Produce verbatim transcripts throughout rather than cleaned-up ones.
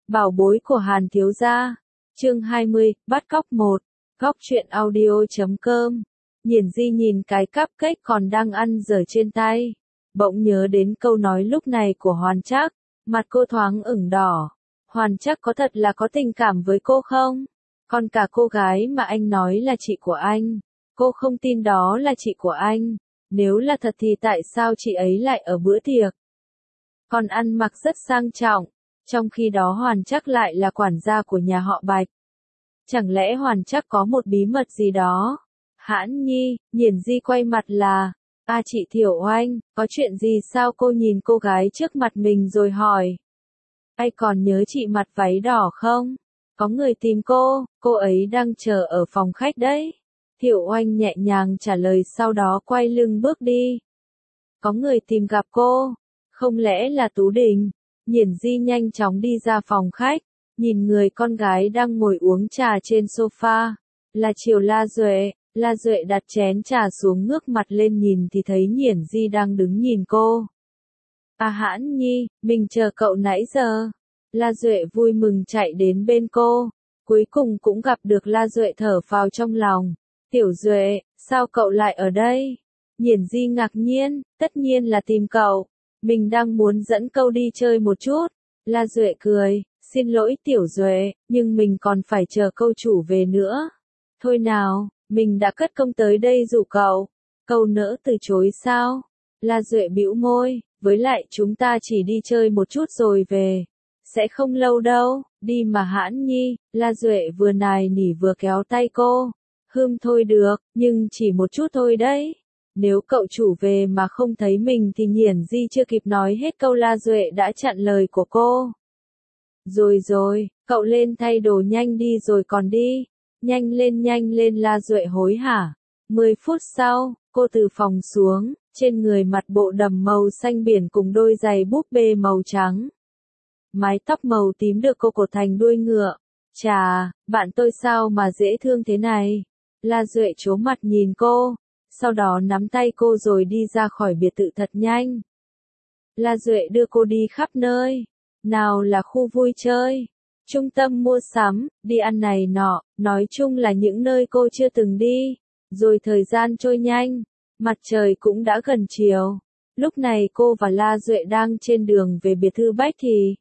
Bảo bối của Hàn thiếu gia. Chương hai mươi, bắt cóc một. Góc truyện audio chấm com. Nhiển Di nhìn cái cupcake còn đang ăn dở trên tay, bỗng nhớ đến câu nói lúc này của Hoàn Trác, mặt cô thoáng ửng đỏ. Hoàn Trác có thật là có tình cảm với cô không? Còn cả cô gái mà anh nói là chị của anh, cô không tin đó là chị của anh. Nếu là thật thì tại sao chị ấy lại ở bữa tiệc? Còn ăn mặc rất sang trọng, trong khi đó Hoàn Trác lại là quản gia của nhà họ Bạch. Chẳng lẽ Hoàn Trác có một bí mật gì đó? Hãn Nhi, Nhiển Di quay mặt là, a à, chị Thiểu Oanh, có chuyện gì sao? Cô nhìn cô gái trước mặt mình rồi hỏi. Anh còn nhớ chị mặt váy đỏ không? Có người tìm cô, cô ấy đang chờ ở phòng khách đấy. Thiểu Oanh nhẹ nhàng trả lời sau đó quay lưng bước đi. Có người tìm gặp cô, không lẽ là Tú Đình? Nhiển Di nhanh chóng đi ra phòng khách, nhìn người con gái đang ngồi uống trà trên sofa, là Triều La Duệ. La Duệ đặt chén trà xuống ngước mặt lên nhìn thì thấy Nhiển Di đang đứng nhìn cô. À Hãn Nhi, mình chờ cậu nãy giờ. La Duệ vui mừng chạy đến bên cô, cuối cùng cũng gặp được La Duệ thở phào trong lòng. Tiểu Duệ, sao cậu lại ở đây? Nhiển Di ngạc nhiên, tất nhiên là tìm cậu, mình đang muốn dẫn cậu đi chơi một chút. La Duệ cười, xin lỗi Tiểu Duệ, nhưng mình còn phải chờ cô chủ về nữa. Thôi nào, mình đã cất công tới đây dụ cậu. Cậu nỡ từ chối sao? La Duệ bĩu môi, với lại chúng ta chỉ đi chơi một chút rồi về. Sẽ không lâu đâu, đi mà Hãn Nhi. La Duệ vừa nài nỉ vừa kéo tay cô. Hừm thôi được, nhưng chỉ một chút thôi đấy. Nếu cậu chủ về mà không thấy mình thì Nhiển Di chưa kịp nói hết câu La Duệ đã chặn lời của cô. Rồi rồi, cậu lên thay đồ nhanh đi rồi còn đi. Nhanh lên nhanh lên La Duệ hối hả. Mười phút sau, cô từ phòng xuống, trên người mặt bộ đầm màu xanh biển cùng đôi giày búp bê màu trắng. Mái tóc màu tím được cô cột thành đuôi ngựa. Chà, bạn tôi sao mà dễ thương thế này? La Duệ trố mặt nhìn cô, sau đó nắm tay cô rồi đi ra khỏi biệt thự thật nhanh. La Duệ đưa cô đi khắp nơi, nào là khu vui chơi, trung tâm mua sắm, đi ăn này nọ, nói chung là những nơi cô chưa từng đi. Rồi thời gian trôi nhanh, mặt trời cũng đã gần chiều. Lúc này cô và La Duệ đang trên đường về biệt thự Bách thì.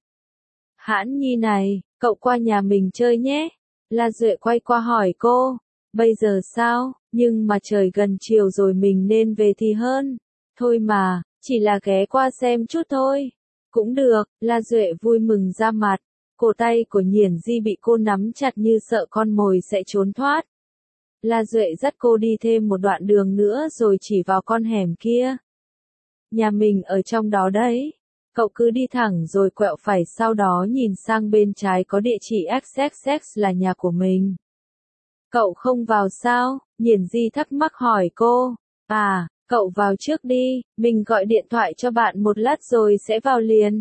Hãn Nhi này, cậu qua nhà mình chơi nhé. La Duệ quay qua hỏi cô, bây giờ sao, nhưng mà trời gần chiều rồi mình nên về thì hơn. Thôi mà, chỉ là ghé qua xem chút thôi. Cũng được, La Duệ vui mừng ra mặt. Cổ tay của Nhiển Di bị cô nắm chặt như sợ con mồi sẽ trốn thoát. La Duệ dắt cô đi thêm một đoạn đường nữa rồi chỉ vào con hẻm kia. Nhà mình ở trong đó đấy. Cậu cứ đi thẳng rồi quẹo phải, sau đó nhìn sang bên trái có địa chỉ x x x là nhà của mình. Cậu không vào sao? Nhiển Di thắc mắc hỏi cô. À, cậu vào trước đi, mình gọi điện thoại cho bạn một lát rồi sẽ vào liền.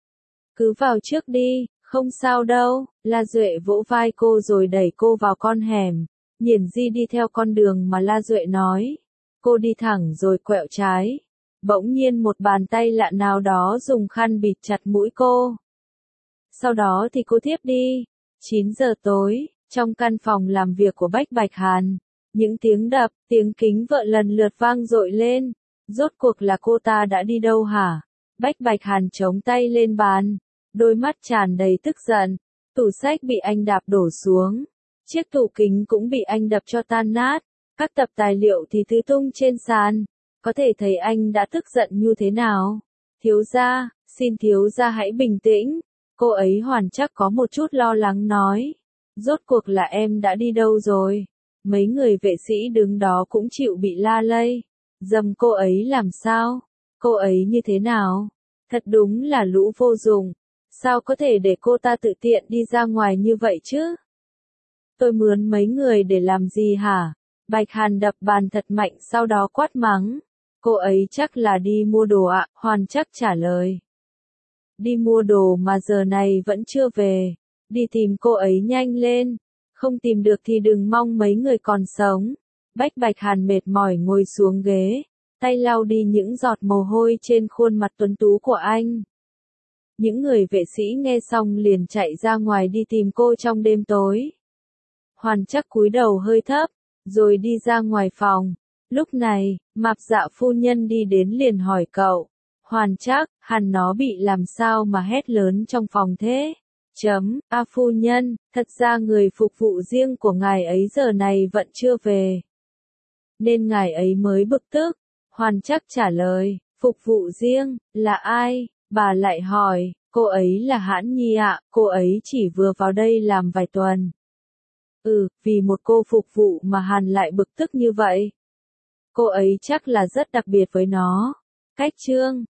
Cứ vào trước đi, không sao đâu. La Duệ vỗ vai cô rồi đẩy cô vào con hẻm. Nhiển Di đi theo con đường mà La Duệ nói. Cô đi thẳng rồi quẹo trái. Bỗng nhiên một bàn tay lạ nào đó dùng khăn bịt chặt mũi cô. Sau đó thì cô thiếp đi. chín giờ tối, trong căn phòng làm việc của Bách Bạch Hàn, những tiếng đập, tiếng kính vợ lần lượt vang dội lên. Rốt cuộc là cô ta đã đi đâu hả? Bách Bạch Hàn chống tay lên bàn, đôi mắt tràn đầy tức giận. Tủ sách bị anh đạp đổ xuống, chiếc tủ kính cũng bị anh đập cho tan nát, các tập tài liệu thì tứ tung trên sàn. Có thể thấy anh đã tức giận như thế nào. Thiếu gia, xin thiếu gia hãy bình tĩnh. Cô ấy Hoàn Trác có một chút lo lắng nói. Rốt cuộc là em đã đi đâu rồi? Mấy người vệ sĩ đứng đó cũng chịu bị la lây. Dầm cô ấy làm sao? Cô ấy như thế nào? Thật đúng là lũ vô dụng. Sao có thể để cô ta tự tiện đi ra ngoài như vậy chứ? Tôi mướn mấy người để làm gì hả? Bạch Hàn đập bàn thật mạnh sau đó quát mắng. Cô ấy chắc là đi mua đồ ạ, Hoàn Trác trả lời. Đi mua đồ mà giờ này vẫn chưa về. Đi tìm cô ấy nhanh lên. Không tìm được thì đừng mong mấy người còn sống. Bách Bạch Hàn mệt mỏi ngồi xuống ghế, tay lau đi những giọt mồ hôi trên khuôn mặt tuấn tú của anh. Những người vệ sĩ nghe xong liền chạy ra ngoài đi tìm cô trong đêm tối. Hoàn Trắc cúi đầu hơi thấp, rồi đi ra ngoài phòng. Lúc này, Mạp Dạ phu nhân đi đến liền hỏi cậu. Hoàn Trắc, hắn nó bị làm sao mà hét lớn trong phòng thế? Chấm, a phu nhân, thật ra người phục vụ riêng của ngài ấy giờ này vẫn chưa về. Nên ngài ấy mới bực tức. Hoàn Trắc trả lời, phục vụ riêng, là ai? Bà lại hỏi, cô ấy là Hãn Nhi ạ, cô ấy chỉ vừa vào đây làm vài tuần. Ừ, vì một cô phục vụ mà Hàn lại bực tức như vậy. Cô ấy chắc là rất đặc biệt với nó. Cách chương